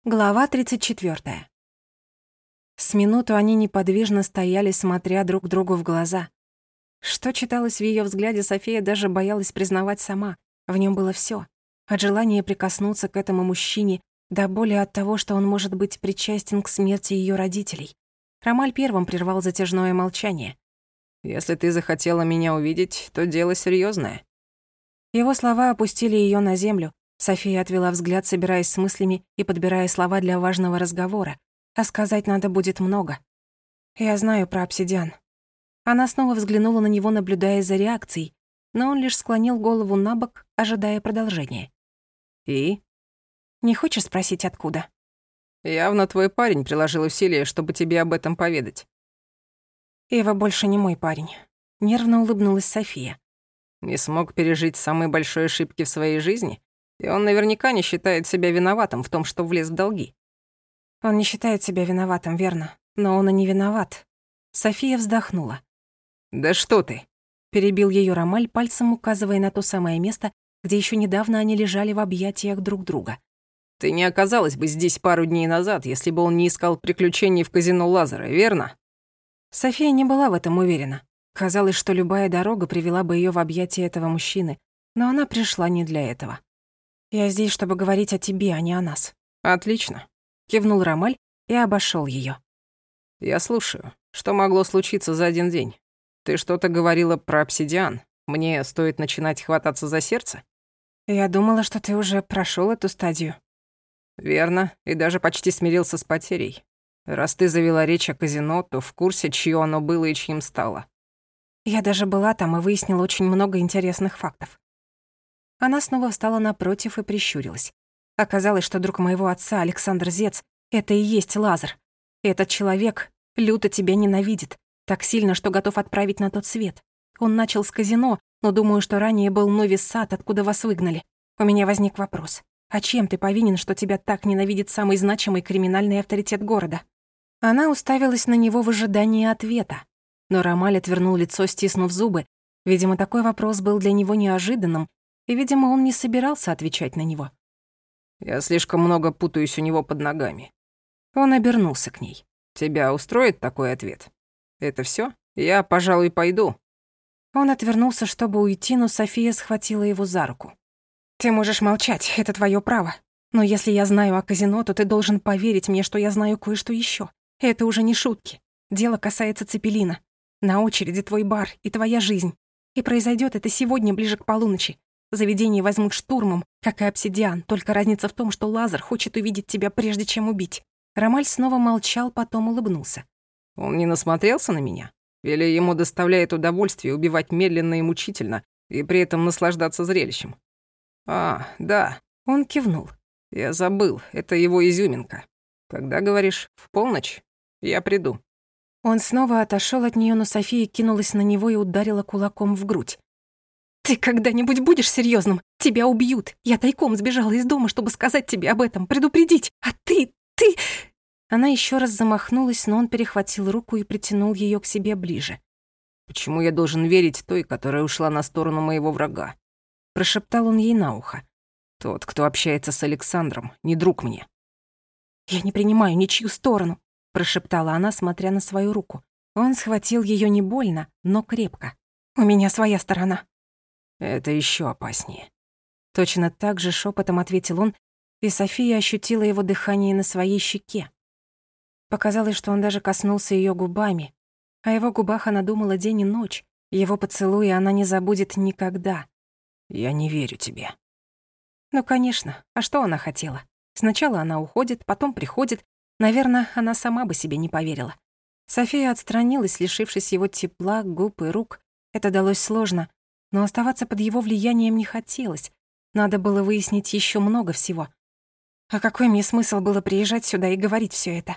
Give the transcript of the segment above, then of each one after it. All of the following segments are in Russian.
Глава 34. С минуту они неподвижно стояли, смотря друг другу в глаза. Что читалось в её взгляде, София даже боялась признавать сама. В нём было всё. От желания прикоснуться к этому мужчине до боли от того, что он может быть причастен к смерти её родителей. Ромаль первым прервал затяжное молчание. «Если ты захотела меня увидеть, то дело серьёзное». Его слова опустили её на землю. София отвела взгляд, собираясь с мыслями и подбирая слова для важного разговора. А сказать надо будет много. «Я знаю про обсидиан». Она снова взглянула на него, наблюдая за реакцией, но он лишь склонил голову набок, ожидая продолжения. «И?» «Не хочешь спросить, откуда?» «Явно твой парень приложил усилия, чтобы тебе об этом поведать». «Эва больше не мой парень», — нервно улыбнулась София. Не смог пережить самой большой ошибки в своей жизни? И он наверняка не считает себя виноватым в том, что влез в долги». «Он не считает себя виноватым, верно? Но он и не виноват». София вздохнула. «Да что ты!» — перебил её Ромаль, пальцем указывая на то самое место, где ещё недавно они лежали в объятиях друг друга. «Ты не оказалась бы здесь пару дней назад, если бы он не искал приключений в казино Лазера, верно?» София не была в этом уверена. Казалось, что любая дорога привела бы её в объятия этого мужчины, но она пришла не для этого. «Я здесь, чтобы говорить о тебе, а не о нас», «Отлично», — кивнул Ромаль и обошёл её. я слушаю. Что могло случиться за один день? Ты что-то говорила про обсидиан. Мне стоит начинать хвататься за сердце? «Я думала, что ты уже прошёл эту стадию». Верно, и даже почти смирился с потерей. Раз ты завела речь о казино, то в курсе, чье оно было и чьим стало. Я даже была там и выяснила очень много интересных фактов. Она снова встала напротив и прищурилась. Оказалось, что друг моего отца, Александр Зец, это и есть Лазар. Этот человек люто тебя ненавидит, так сильно, что готов отправить на тот свет. Он начал с казино, но думаю, что ранее был Новис Сад, откуда вас выгнали. У меня возник вопрос. А чем ты повинен, что тебя так ненавидит самый значимый криминальный авторитет города? Она уставилась на него в ожидании ответа. Но Ромаль отвернул лицо, стиснув зубы. Видимо, такой вопрос был для него неожиданным, и, видимо, он не собирался отвечать на него. Я слишком много путаюсь у него под ногами. Он обернулся к ней. Тебя устроит такой ответ? Это всё? Я, пожалуй, пойду. Он отвернулся, чтобы уйти, но София схватила его за руку. «Ты можешь молчать, это твоё право. Но если я знаю о казино, то ты должен поверить мне, что я знаю кое-что ещё. Это уже не шутки. Дело касается Цепелина. На очереди твой бар и твоя жизнь. И произойдёт это сегодня ближе к полуночи. Заведение возьмут штурмом, как и обсидиан, только разница в том, что Лазар хочет увидеть тебя, прежде чем убить». Ромаль снова молчал, потом улыбнулся. Он не насмотрелся на меня? Или ему доставляет удовольствие убивать медленно и мучительно, и при этом наслаждаться зрелищем? А, да. Он кивнул. Я забыл, это его изюминка. Когда, говоришь, в полночь? Я приду. Он снова отошёл от неё, но София кинулась на него и ударила кулаком в грудь. «Ты когда-нибудь будешь серьёзным? Тебя убьют. Я тайком сбежала из дома, чтобы сказать тебе об этом, предупредить. А ты... Она ещё раз замахнулась, но он перехватил руку и притянул её к себе ближе. «Почему я должен верить той, которая ушла на сторону моего врага?» Прошептал он ей на ухо. «Тот, кто общается с Александром, не друг мне». «Я не принимаю ничью сторону», — прошептала она, смотря на свою руку. Он схватил её не больно, но крепко. «У меня своя сторона». «Это ещё опаснее». Точно так же шёпотом ответил он, и София ощутила его дыхание на своей щеке. Показалось, что он даже коснулся её губами. О его губах она думала день и ночь. Его поцелуи она не забудет никогда. «Я не верю тебе». Ну, конечно. А что она хотела? Сначала она уходит, потом приходит. Наверное, она сама бы себе не поверила. София отстранилась, лишившись его тепла, губ и рук. Это далось сложно, но оставаться под его влиянием не хотелось. Надо было выяснить ещё много всего. А какой мне смысл было приезжать сюда и говорить всё это?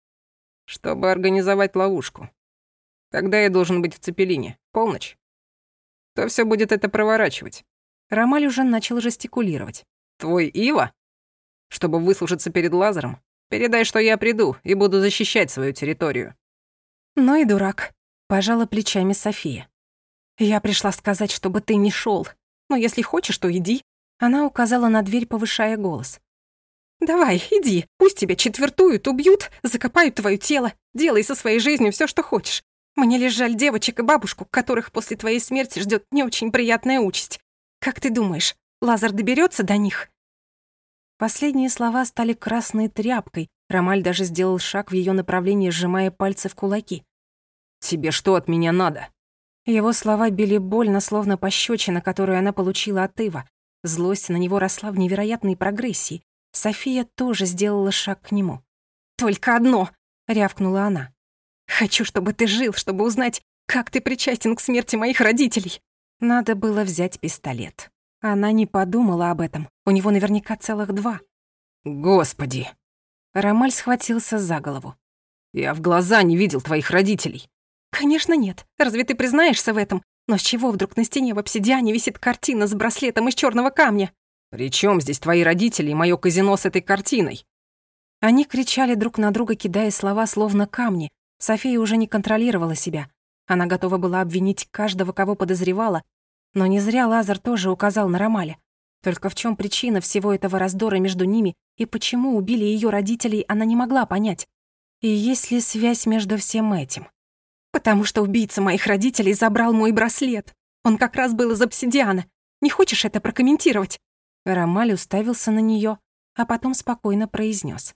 «Чтобы организовать ловушку. Когда я должен быть в Цепелине? Полночь? Кто всё будет это проворачивать?» Ромаль уже начал жестикулировать. «Твой Ива? Чтобы выслужиться перед Лазаром? Передай, что я приду и буду защищать свою территорию». «Ну и дурак», — пожала плечами София. «Я пришла сказать, чтобы ты не шёл. Но если хочешь, то иди». Она указала на дверь, повышая голос. Давай, иди, пусть тебя четвертуют, убьют, закопают твое тело, делай со своей жизнью все, что хочешь. Мне лишь жаль девочек и бабушку, которых после твоей смерти ждет не очень приятная участь. Как ты думаешь, Лазар доберется до них?» Последние слова стали красной тряпкой. Ромаль даже сделал шаг в ее направлении, сжимая пальцы в кулаки. «Тебе что от меня надо?» Его слова били больно, словно пощечина, которую она получила от Ива. Злость на него росла в невероятной прогрессии. София тоже сделала шаг к нему. «Только одно!» — рявкнула она. «Хочу, чтобы ты жил, чтобы узнать, как ты причастен к смерти моих родителей». Надо было взять пистолет. Она не подумала об этом. У него наверняка целых 2. «Господи!» Ромаль схватился за голову. «Я в глаза не видел твоих родителей». «Конечно нет. Разве ты признаешься в этом? Но с чего вдруг на стене в обсидиане висит картина с браслетом из черного камня?» «При чем здесь твои родители и мое казино с этой картиной?» Они кричали друг на друга, кидая слова словно камни. София уже не контролировала себя. Она готова была обвинить каждого, кого подозревала, но не зря Лазар тоже указал на Ромаля. Только в чем причина всего этого раздора между ними и почему убили ее родителей, она не могла понять. И есть ли связь между всем этим? «Потому что убийца моих родителей забрал мой браслет. Он как раз был из обсидиана. Не хочешь это прокомментировать?» Ромаль уставился на нее, а потом спокойно произнес: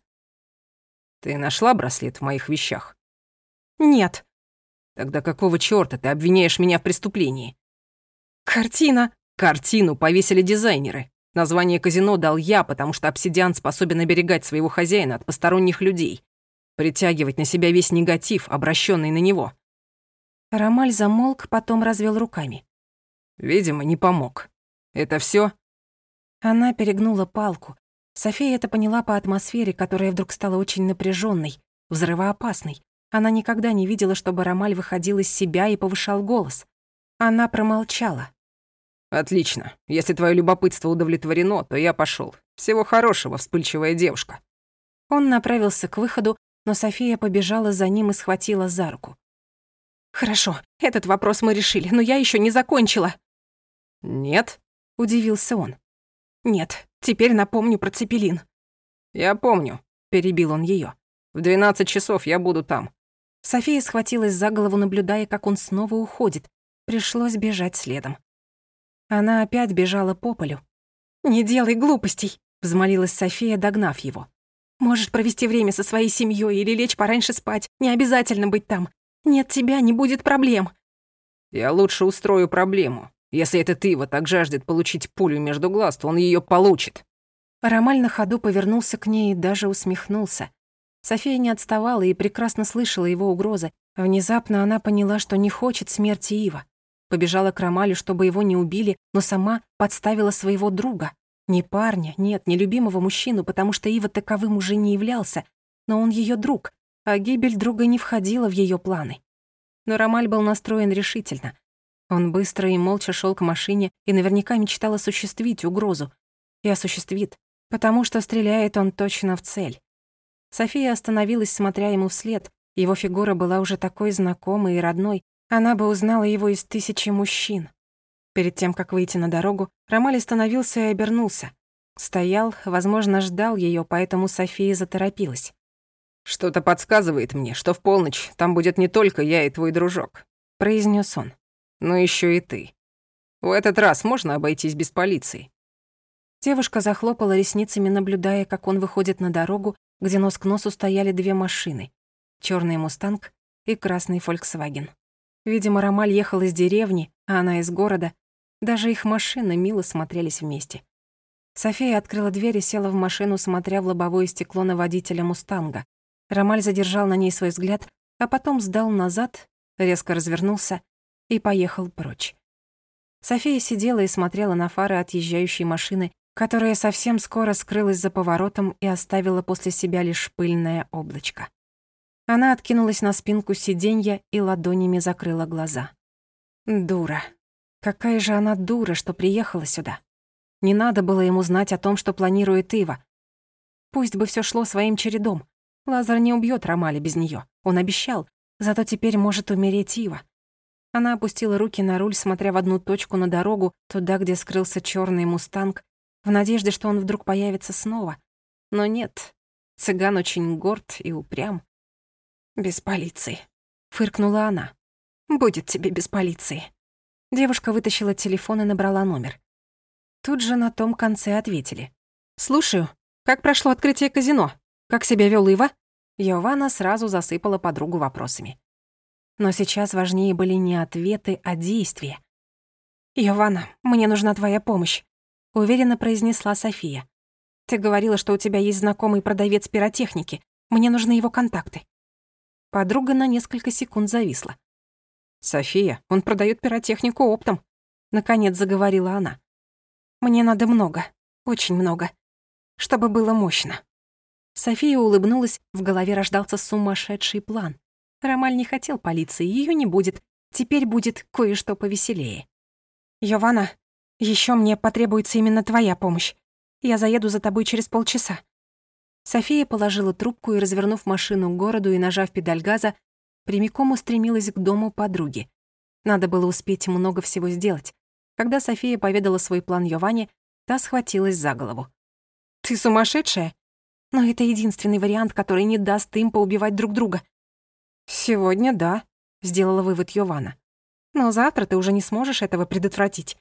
«Ты нашла браслет в моих вещах?» «Нет». «Тогда какого чёрта ты обвиняешь меня в преступлении?» «Картина...» «Картину повесили дизайнеры. Название казино дал я, потому что обсидиан способен оберегать своего хозяина от посторонних людей, притягивать на себя весь негатив, обращенный на него». Ромаль замолк, потом развел руками. «Видимо, не помог. Это всё?» Она перегнула палку. София это поняла по атмосфере, которая вдруг стала очень напряженной, взрывоопасной. Она никогда не видела, чтобы Ромаль выходил из себя и повышал голос. Она промолчала. «Отлично. Если твое любопытство удовлетворено, то я пошёл. Всего хорошего, вспыльчивая девушка». Он направился к выходу, но София побежала за ним и схватила за руку. «Хорошо, этот вопрос мы решили, но я ещё не закончила». «Нет?» — удивился он. «Нет, теперь напомню про Цепелин». «Я помню», — перебил он её. «В 12 часов я буду там». София схватилась за голову, наблюдая, как он снова уходит. Пришлось бежать следом. Она опять бежала по полю. «Не делай глупостей», — взмолилась София, догнав его. «Можешь провести время со своей семьёй или лечь пораньше спать. Не обязательно быть там. Нет тебя, не будет проблем». «Я лучше устрою проблему. Если этот Ива так жаждет получить пулю между глаз, то он её получит». Ромаль на ходу повернулся к ней и даже усмехнулся. София не отставала и прекрасно слышала его угрозы. Внезапно она поняла, что не хочет смерти Ива. Побежала к Ромалю, чтобы его не убили, но сама подставила своего друга. Не парня, нет, не любимого мужчину, потому что Ива таковым уже не являлся, но он её друг, а гибель друга не входила в её планы. Но Ромаль был настроен решительно. Он быстро и молча шёл к машине и наверняка мечтал осуществить угрозу. И осуществит, потому что стреляет он точно в цель. София остановилась, смотря ему вслед. Его фигура была уже такой знакомой и родной, она бы узнала его из 1000 мужчин. Перед тем, как выйти на дорогу, Ромаль остановился и обернулся. Стоял, возможно, ждал её, поэтому София заторопилась. «Что-то подсказывает мне, что в полночь там будет не только я и твой дружок», — произнёс он, — «но ещё и ты. В этот раз можно обойтись без полиции». Девушка захлопала ресницами, наблюдая, как он выходит на дорогу, где нос к носу стояли 2 машины — чёрный «Мустанг» и красный «Фольксваген». Видимо, Ромаль ехал из деревни, а она из города. Даже их машины мило смотрелись вместе. София открыла дверь и села в машину, смотря в лобовое стекло на водителя «Мустанга». Ромаль задержал на ней свой взгляд, а потом сдал назад, резко развернулся и поехал прочь. София сидела и смотрела на фары отъезжающей машины, которая совсем скоро скрылась за поворотом и оставила после себя лишь пыльное облачко. Она откинулась на спинку сиденья и ладонями закрыла глаза. Дура. Какая же она дура, что приехала сюда. Не надо было ему знать о том, что планирует Ива. Пусть бы всё шло своим чередом. Лазар не убьёт Ромаля без неё. Он обещал. Зато теперь может умереть Ива. Она опустила руки на руль, смотря в одну точку на дорогу, туда, где скрылся чёрный «Мустанг», в надежде, что он вдруг появится снова. Но нет, цыган очень горд и упрям. «Без полиции», — фыркнула она. «Будет тебе без полиции». Девушка вытащила телефон и набрала номер. Тут же на том конце ответили. «Слушаю. Как прошло открытие казино? Как себя вёл Ива?» Йована сразу засыпала подругу вопросами. Но сейчас важнее были не ответы, а действия. «Йована, мне нужна твоя помощь», — уверенно произнесла София. «Ты говорила, что у тебя есть знакомый продавец пиротехники. Мне нужны его контакты». Подруга на несколько секунд зависла. «София, он продаёт пиротехнику оптом», — наконец заговорила она. «Мне надо много, очень много, чтобы было мощно». София улыбнулась, в голове рождался сумасшедший план. Ромаль не хотел полиции, её не будет. Теперь будет кое-что повеселее. «Йована, ещё мне потребуется именно твоя помощь. Я заеду за тобой через полчаса». София положила трубку и, развернув машину к городу и нажав педаль газа, прямиком устремилась к дому подруги. Надо было успеть много всего сделать. Когда София поведала свой план Йоване, та схватилась за голову. «Ты сумасшедшая? Но это единственный вариант, который не даст им поубивать друг друга». «Сегодня да», — сделала вывод Йована. «Но завтра ты уже не сможешь этого предотвратить».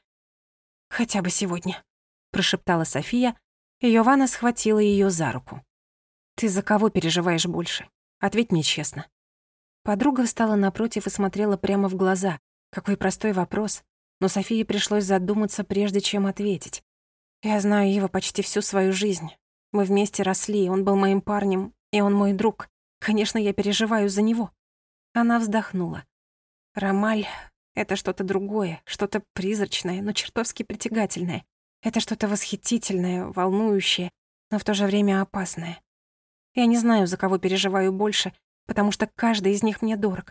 «Хотя бы сегодня», — прошептала София, и Йована схватила её за руку. «Ты за кого переживаешь больше? Ответь мне честно». Подруга встала напротив и смотрела прямо в глаза. Какой простой вопрос, но Софии пришлось задуматься, прежде чем ответить. «Я знаю Ива почти всю свою жизнь. Мы вместе росли, он был моим парнем, и он мой друг. Конечно, я переживаю за него». Она вздохнула. «Ромаль — это что-то другое, что-то призрачное, но чертовски притягательное. Это что-то восхитительное, волнующее, но в то же время опасное. Я не знаю, за кого переживаю больше, потому что каждый из них мне дорог.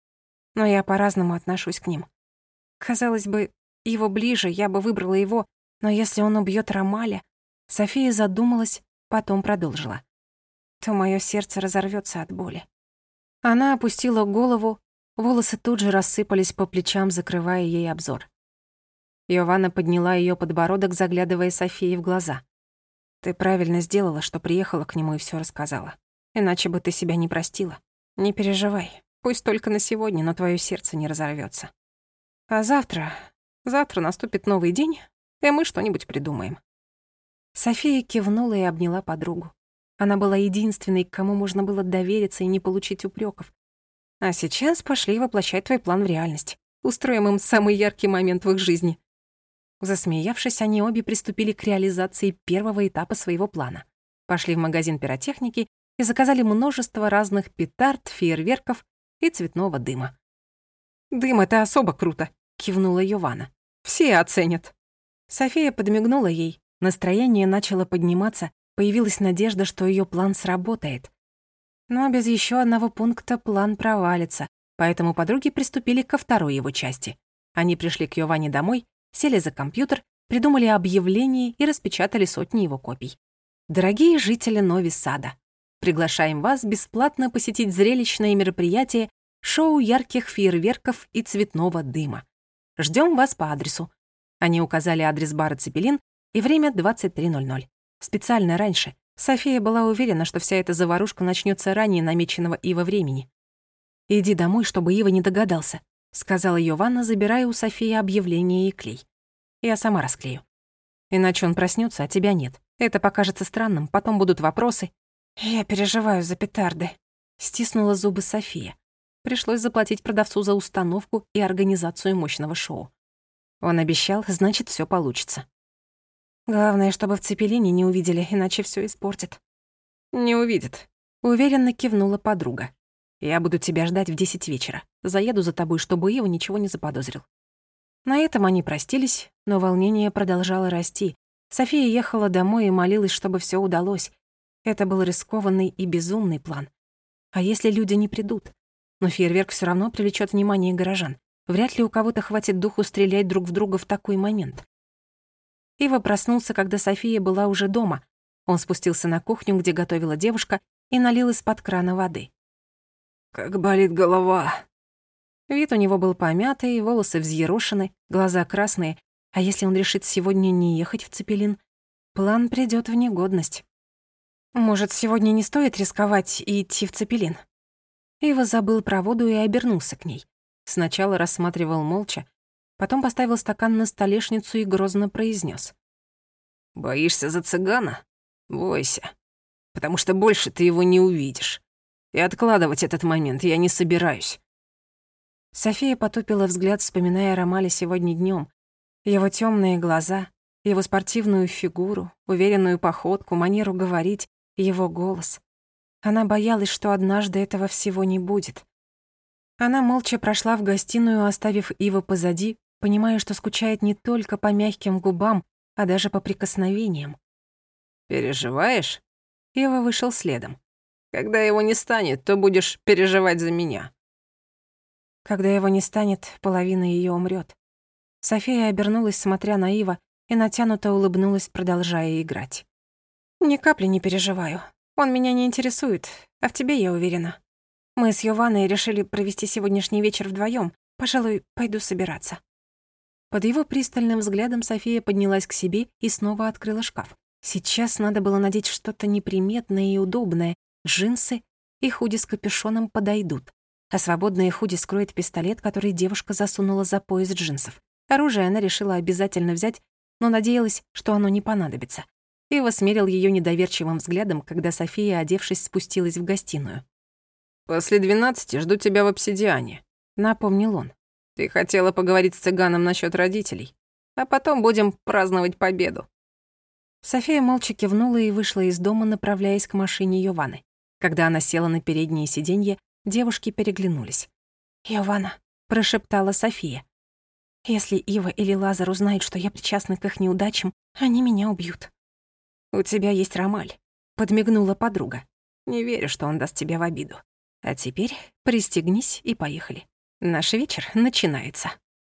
Но я по-разному отношусь к ним. Казалось бы, его ближе, я бы выбрала его, но если он убьёт Ромаля...» София задумалась, потом продолжила. «То моё сердце разорвётся от боли». Она опустила голову, волосы тут же рассыпались по плечам, закрывая ей обзор. Йована подняла её подбородок, заглядывая Софии в глаза. «Ты правильно сделала, что приехала к нему и всё рассказала. Иначе бы ты себя не простила. Не переживай, пусть только на сегодня, но твоё сердце не разорвётся. А завтра наступит новый день, и мы что-нибудь придумаем». София кивнула и обняла подругу. Она была единственной, к кому можно было довериться и не получить упрёков. «А сейчас пошли воплощать твой план в реальность. Устроим им самый яркий момент в их жизни». Засмеявшись, они обе приступили к реализации первого этапа своего плана. Пошли в магазин пиротехники и заказали множество разных петард, фейерверков и цветного дыма. «Дым — это особо круто», — кивнула Йована. «Все оценят». София подмигнула ей. Настроение начало подниматься, появилась надежда, что её план сработает. Но без ещё одного пункта план провалится, поэтому подруги приступили ко второй его части. Они пришли к Йоване домой, сели за компьютер, придумали объявление и распечатали сотни его копий. «Дорогие жители Нови-Сада, приглашаем вас бесплатно посетить зрелищное мероприятие шоу ярких фейерверков и цветного дыма. Ждём вас по адресу». Они указали адрес бара «Цепелин» и время 23:00. Специально раньше. София была уверена, что вся эта заварушка начнётся ранее намеченного Ива времени. «Иди домой, чтобы Ива не догадался», — сказала Йована, забирая у Софии объявление и клей. «Я сама расклею. Иначе он проснётся, а тебя нет. Это покажется странным, потом будут вопросы». «Я переживаю за петарды», — стиснула зубы София. Пришлось заплатить продавцу за установку и организацию мощного шоу. Он обещал, значит, всё получится. «Главное, чтобы в Цепелине не увидели, иначе всё испортит». «Не увидят», — уверенно кивнула подруга. «Я буду тебя ждать в 10 вечера. Заеду за тобой, чтобы Ива ничего не заподозрил». На этом они простились, но волнение продолжало расти. София ехала домой и молилась, чтобы всё удалось. Это был рискованный и безумный план. А если люди не придут? Но фейерверк всё равно привлечёт внимание горожан. Вряд ли у кого-то хватит духу стрелять друг в друга в такой момент. Ива проснулся, когда София была уже дома. Он спустился на кухню, где готовила девушка, и налил из-под крана воды. «Как болит голова!» Вид у него был помятый, волосы взъерошены, глаза красные. А если он решит сегодня не ехать в Цепелин, план придёт в негодность. Может, сегодня не стоит рисковать и идти в Цепелин? Ива забыл про воду и обернулся к ней. Сначала рассматривал молча, потом поставил стакан на столешницу и грозно произнес: «Боишься за цыгана? Бойся, потому что больше ты его не увидишь. И откладывать этот момент я не собираюсь». София потупила взгляд, вспоминая Ромаля сегодня днём. Его тёмные глаза, его спортивную фигуру, уверенную походку, манеру говорить, его голос. Она боялась, что однажды этого всего не будет. Она молча прошла в гостиную, оставив Иву позади, понимая, что скучает не только по мягким губам, а даже по прикосновениям. «Переживаешь?» Ива вышел следом. «Когда его не станет, то будешь переживать за меня». Когда его не станет, половина её умрёт. София обернулась, смотря на Ива, и натянуто улыбнулась, продолжая играть. «Ни капли не переживаю. Он меня не интересует, а в тебе я уверена. Мы с Йованной решили провести сегодняшний вечер вдвоём. Пожалуй, пойду собираться». Под его пристальным взглядом София поднялась к себе и снова открыла шкаф. Сейчас надо было надеть что-то неприметное и удобное. Джинсы и худи с капюшоном подойдут. А свободное худи скроет пистолет, который девушка засунула за пояс джинсов. Оружие она решила обязательно взять, но надеялась, что оно не понадобится. Ива смерил её недоверчивым взглядом, когда София, одевшись, спустилась в гостиную. «После 12 жду тебя в обсидиане», — напомнил он. «Ты хотела поговорить с цыганом насчёт родителей, а потом будем праздновать победу». София молча кивнула и вышла из дома, направляясь к машине Йованы. Когда она села на переднее сиденье, девушки переглянулись. «Йована», — прошептала София, — «если Ива или Лазар узнают, что я причастна к их неудачам, они меня убьют». «У тебя есть Ромаль», — подмигнула подруга. «Не верю, что он даст тебя в обиду. А теперь пристегнись и поехали. Наш вечер начинается».